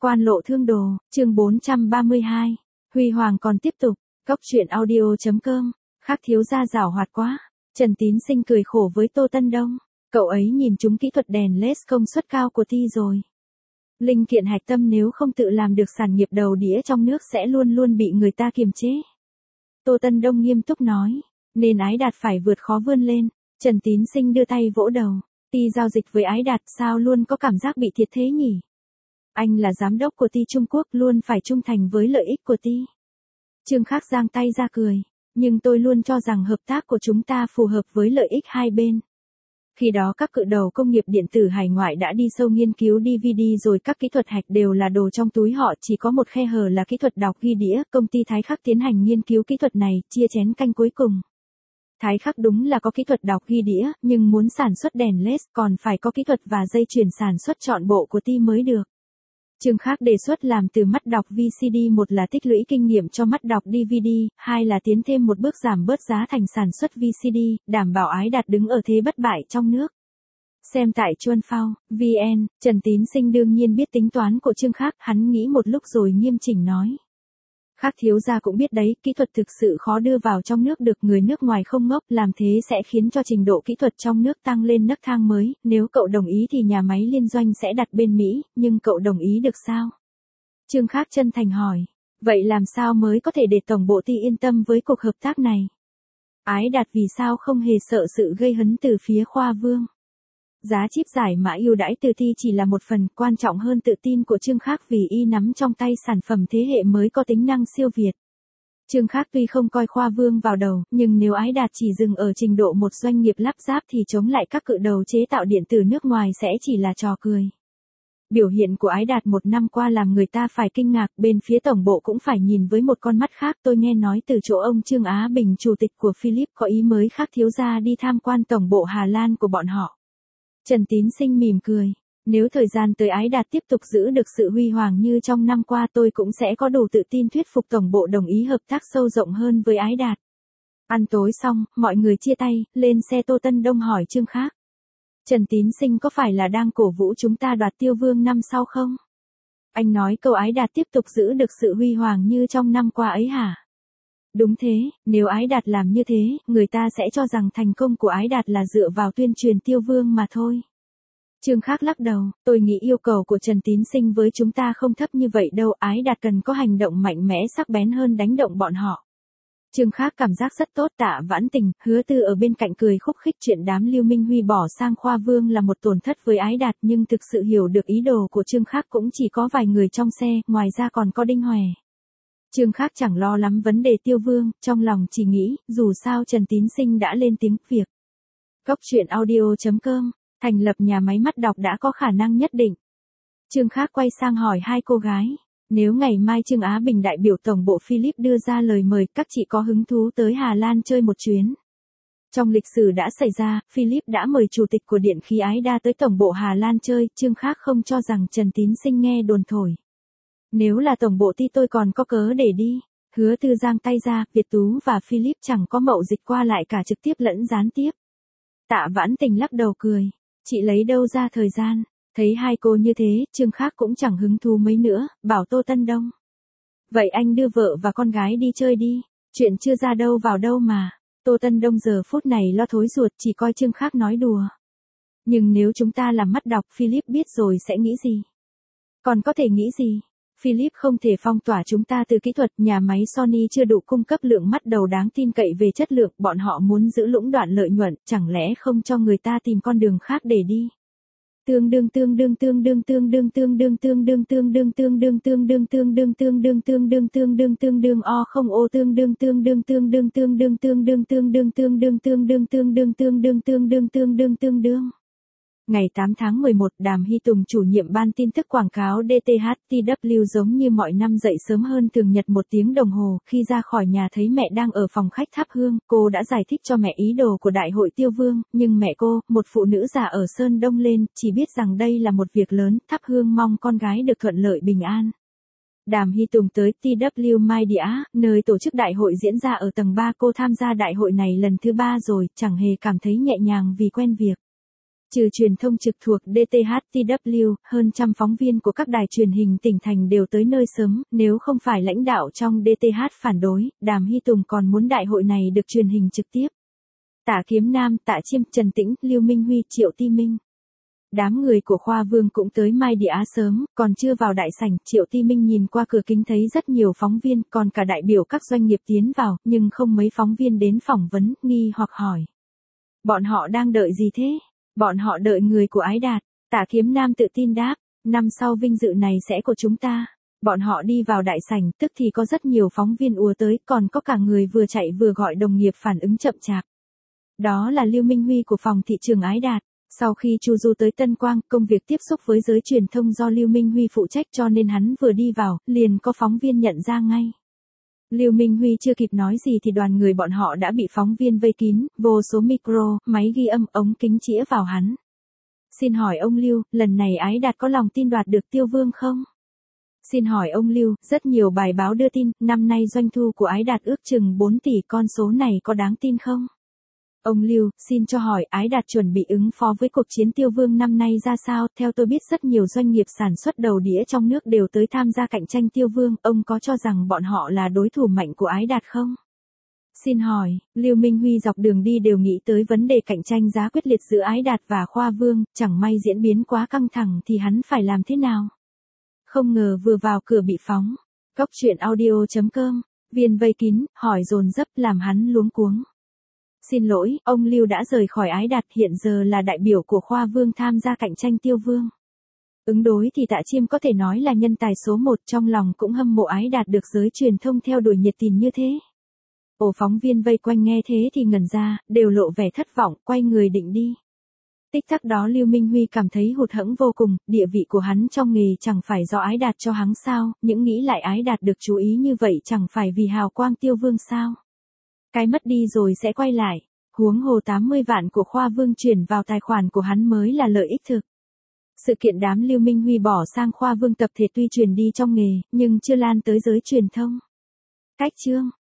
Quan lộ thương đồ, chương 432. Huy Hoàng còn tiếp tục. Cốc truyện audio.com. Khác thiếu gia giảo hoạt quá. Trần Tín Sinh cười khổ với Tô Tân Đông. Cậu ấy nhìn trúng kỹ thuật đèn LED công suất cao của Ti rồi. Linh kiện hạch tâm nếu không tự làm được sản nghiệp đầu đĩa trong nước sẽ luôn luôn bị người ta kiềm chế. Tô Tân Đông nghiêm túc nói. Nên Ái Đạt phải vượt khó vươn lên. Trần Tín Sinh đưa tay vỗ đầu. Ti giao dịch với Ái Đạt sao luôn có cảm giác bị thiệt thế nhỉ? Anh là giám đốc của Ti Trung Quốc luôn phải trung thành với lợi ích của Ti. Trương Khắc giang tay ra cười. Nhưng tôi luôn cho rằng hợp tác của chúng ta phù hợp với lợi ích hai bên. Khi đó các cự đầu công nghiệp điện tử hải ngoại đã đi sâu nghiên cứu DVD rồi các kỹ thuật hạch đều là đồ trong túi họ, chỉ có một khe hở là kỹ thuật đọc ghi đĩa. Công ty Thái Khắc tiến hành nghiên cứu kỹ thuật này, chia chén canh cuối cùng. Thái Khắc đúng là có kỹ thuật đọc ghi đĩa, nhưng muốn sản xuất đèn LED còn phải có kỹ thuật và dây chuyền sản xuất trọn bộ của Ti mới được. Trương Khắc đề xuất làm từ mắt đọc VCD, một là tích lũy kinh nghiệm cho mắt đọc DVD, hai là tiến thêm một bước giảm bớt giá thành sản xuất VCD, đảm bảo Ái Đạt đứng ở thế bất bại trong nước. Xem tại Chuan Phao, VN, Trần Tín Sinh đương nhiên biết tính toán của Trương Khắc, hắn nghĩ một lúc rồi nghiêm chỉnh nói. Khác thiếu gia cũng biết đấy, kỹ thuật thực sự khó đưa vào trong nước được, người nước ngoài không ngốc, làm thế sẽ khiến cho trình độ kỹ thuật trong nước tăng lên nấc thang mới, nếu cậu đồng ý thì nhà máy liên doanh sẽ đặt bên Mỹ, nhưng cậu đồng ý được sao? Trương Khắc chân thành hỏi, vậy làm sao mới có thể để tổng bộ Ti yên tâm với cuộc hợp tác này? Ái Đạt vì sao không hề sợ sự gây hấn từ phía Khoa Vương? Giá chip giải mã ưu đãi từ Ti chỉ là một phần, quan trọng hơn tự tin của Trương Khắc vì y nắm trong tay sản phẩm thế hệ mới có tính năng siêu việt. Trương Khắc tuy không coi Khoa Vương vào đầu, nhưng nếu Ái Đạt chỉ dừng ở trình độ một doanh nghiệp lắp ráp thì chống lại các cự đầu chế tạo điện tử nước ngoài sẽ chỉ là trò cười. Biểu hiện của Ái Đạt một năm qua làm người ta phải kinh ngạc, bên phía tổng bộ cũng phải nhìn với một con mắt khác. Tôi nghe nói từ chỗ ông Trương Á Bình, chủ tịch của Philips, có ý mới Khác thiếu gia đi tham quan tổng bộ Hà Lan của bọn họ. Trần Tín Sinh mỉm cười. Nếu thời gian tới Ái Đạt tiếp tục giữ được sự huy hoàng như trong năm qua, tôi cũng sẽ có đủ tự tin thuyết phục tổng bộ đồng ý hợp tác sâu rộng hơn với Ái Đạt. Ăn tối xong, mọi người chia tay, lên xe. Tô Tân Đông hỏi Trương Khắc. Trần Tín Sinh có phải là đang cổ vũ chúng ta đoạt Tiêu Vương năm sau không? Anh nói câu Ái Đạt tiếp tục giữ được sự huy hoàng như trong năm qua ấy hả? Đúng thế, nếu Ái Đạt làm như thế, người ta sẽ cho rằng thành công của Ái Đạt là dựa vào tuyên truyền Tiêu Vương mà thôi. Trương Khắc lắc đầu, tôi nghĩ yêu cầu của Trần Tín Sinh với chúng ta không thấp như vậy đâu, Ái Đạt cần có hành động mạnh mẽ sắc bén hơn đánh động bọn họ. Trương Khắc cảm giác rất tốt. Tạ Vãn Tình, Hứa Tư ở bên cạnh cười khúc khích, chuyện đám Lưu Minh Huy bỏ sang Khoa Vương là một tổn thất với Ái Đạt, nhưng thực sự hiểu được ý đồ của Trương Khắc cũng chỉ có vài người trong xe, ngoài ra còn có Đinh Hòe. Trương Khắc chẳng lo lắm vấn đề Tiêu Vương, trong lòng chỉ nghĩ, dù sao Trần Tín Sinh đã lên tiếng việc. Cốc truyện audio.com, thành lập nhà máy mắt đọc đã có khả năng nhất định. Trương Khắc quay sang hỏi hai cô gái, nếu ngày mai Trương Á Bình đại biểu tổng bộ Philips đưa ra lời mời, các chị có hứng thú tới Hà Lan chơi một chuyến? Trong lịch sử đã xảy ra, Philips đã mời chủ tịch của điện khí Ái Đa tới tổng bộ Hà Lan chơi. Trương Khắc không cho rằng Trần Tín Sinh nghe đồn thổi. Nếu là tổng bộ Ti tôi còn có cớ để đi. Hứa Tư giang tay ra, Việt Tú và Philips chẳng có mậu dịch qua lại cả trực tiếp lẫn gián tiếp. Tạ Vãn Tình lắc đầu cười. Chị lấy đâu ra thời gian? Thấy hai cô như thế, Trương Khắc cũng chẳng hứng thú mấy nữa, bảo Tô Tân Đông. Vậy anh đưa vợ và con gái đi chơi đi, chuyện chưa ra đâu vào đâu mà. Tô Tân Đông giờ phút này lo thối ruột, chỉ coi Trương Khắc nói đùa. Nhưng nếu chúng ta làm mắt đọc, Philips biết rồi sẽ nghĩ gì? Còn có thể nghĩ gì? Philips không thể phong tỏa chúng ta từ kỹ thuật, nhà máy Sony chưa đủ cung cấp lượng mắt đầu đáng tin cậy về chất lượng, bọn họ muốn giữ lũng đoạn lợi nhuận, chẳng lẽ không cho người ta tìm con đường khác để đi? Tương đương o không ô Ngày 8 tháng 11, Đàm Hy Tùng, chủ nhiệm ban tin tức quảng cáo DTHTW giống như mọi năm dậy sớm hơn thường nhật 1 tiếng đồng hồ, khi ra khỏi nhà thấy mẹ đang ở phòng khách thắp hương, cô đã giải thích cho mẹ ý đồ của đại hội Tiêu Vương, nhưng mẹ cô, một phụ nữ già ở Sơn Đông lên, chỉ biết rằng đây là một việc lớn, thắp hương mong con gái được thuận lợi bình an. Đàm Hy Tùng tới TW Media, nơi tổ chức đại hội diễn ra ở tầng 3, cô tham gia đại hội này lần thứ 3 rồi, chẳng hề cảm thấy nhẹ nhàng vì quen việc. Trừ truyền thông trực thuộc DTHTW, hơn trăm phóng viên của các đài truyền hình tỉnh thành đều tới nơi sớm, nếu không phải lãnh đạo trong DTH phản đối, Đàm Hy Tùng còn muốn đại hội này được truyền hình trực tiếp. Tạ Kiếm Nam, Tạ Chiêm, Trần Tĩnh, Lưu Minh Huy, Triệu Ti Minh. Đám người của Khoa Vương cũng tới Mai Địa Á sớm, còn chưa vào đại sảnh, Triệu Ti Minh nhìn qua cửa kính thấy rất nhiều phóng viên, còn cả đại biểu các doanh nghiệp tiến vào, nhưng không mấy phóng viên đến phỏng vấn, nghi hoặc hỏi. Bọn họ đang đợi gì thế? Bọn họ đợi người của Ái Đạt. Tạ Kiếm Nam tự tin đáp, năm sau vinh dự này sẽ của chúng ta. Bọn họ đi vào đại sảnh, tức thì có rất nhiều phóng viên ùa tới, còn có cả người vừa chạy vừa gọi đồng nghiệp phản ứng chậm chạp. Đó là Lưu Minh Huy của phòng thị trường Ái Đạt. Sau khi Chu Du tới Tân Quang, công việc tiếp xúc với giới truyền thông do Lưu Minh Huy phụ trách cho nên hắn vừa đi vào, liền có phóng viên nhận ra ngay. Lưu Minh Huy chưa kịp nói gì thì đoàn người bọn họ đã bị phóng viên vây kín, vô số micro, máy ghi âm, ống kính chĩa vào hắn. Xin hỏi ông Lưu, lần này Ái Đạt có lòng tin đoạt được Tiêu Vương không? Xin hỏi ông Lưu, rất nhiều bài báo đưa tin, năm nay doanh thu của Ái Đạt ước chừng 4 tỷ, con số này có đáng tin không? Ông Lưu, xin cho hỏi Ái Đạt chuẩn bị ứng phó với cuộc chiến Tiêu Vương năm nay ra sao? Theo tôi biết rất nhiều doanh nghiệp sản xuất đầu đĩa trong nước đều tới tham gia cạnh tranh Tiêu Vương, ông có cho rằng bọn họ là đối thủ mạnh của Ái Đạt không? Xin hỏi, Lưu Minh Huy dọc đường đi đều nghĩ tới vấn đề cạnh tranh giá quyết liệt giữa Ái Đạt và Khoa Vương, chẳng may diễn biến quá căng thẳng thì hắn phải làm thế nào? Không ngờ vừa vào cửa bị phóng. Góc truyện audio.com, viên vây kín, hỏi dồn dập làm hắn luống cuống. Xin lỗi, ông Lưu đã rời khỏi Ái Đạt, hiện giờ là đại biểu của Khoa Vương tham gia cạnh tranh Tiêu Vương. Ứng đối thì Tạ Chiêm có thể nói là nhân tài số 1, trong lòng cũng hâm mộ Ái Đạt được giới truyền thông theo đuổi nhiệt tình như thế. Ổ phóng viên vây quanh nghe thế thì ngẩn ra, đều lộ vẻ thất vọng, quay người định đi. Tích tắc đó Lưu Minh Huy cảm thấy hụt hẫng vô cùng, địa vị của hắn trong nghề chẳng phải do Ái Đạt cho hắn sao, những nghĩ lại Ái Đạt được chú ý như vậy chẳng phải vì hào quang Tiêu Vương sao. Cái mất đi rồi sẽ quay lại, huống hồ 80 vạn của Khoa Vương chuyển vào tài khoản của hắn mới là lợi ích thực. Sự kiện đám Lưu Minh Huy bỏ sang Khoa Vương tập thể tuy truyền đi trong nghề, nhưng chưa lan tới giới truyền thông. Cách chương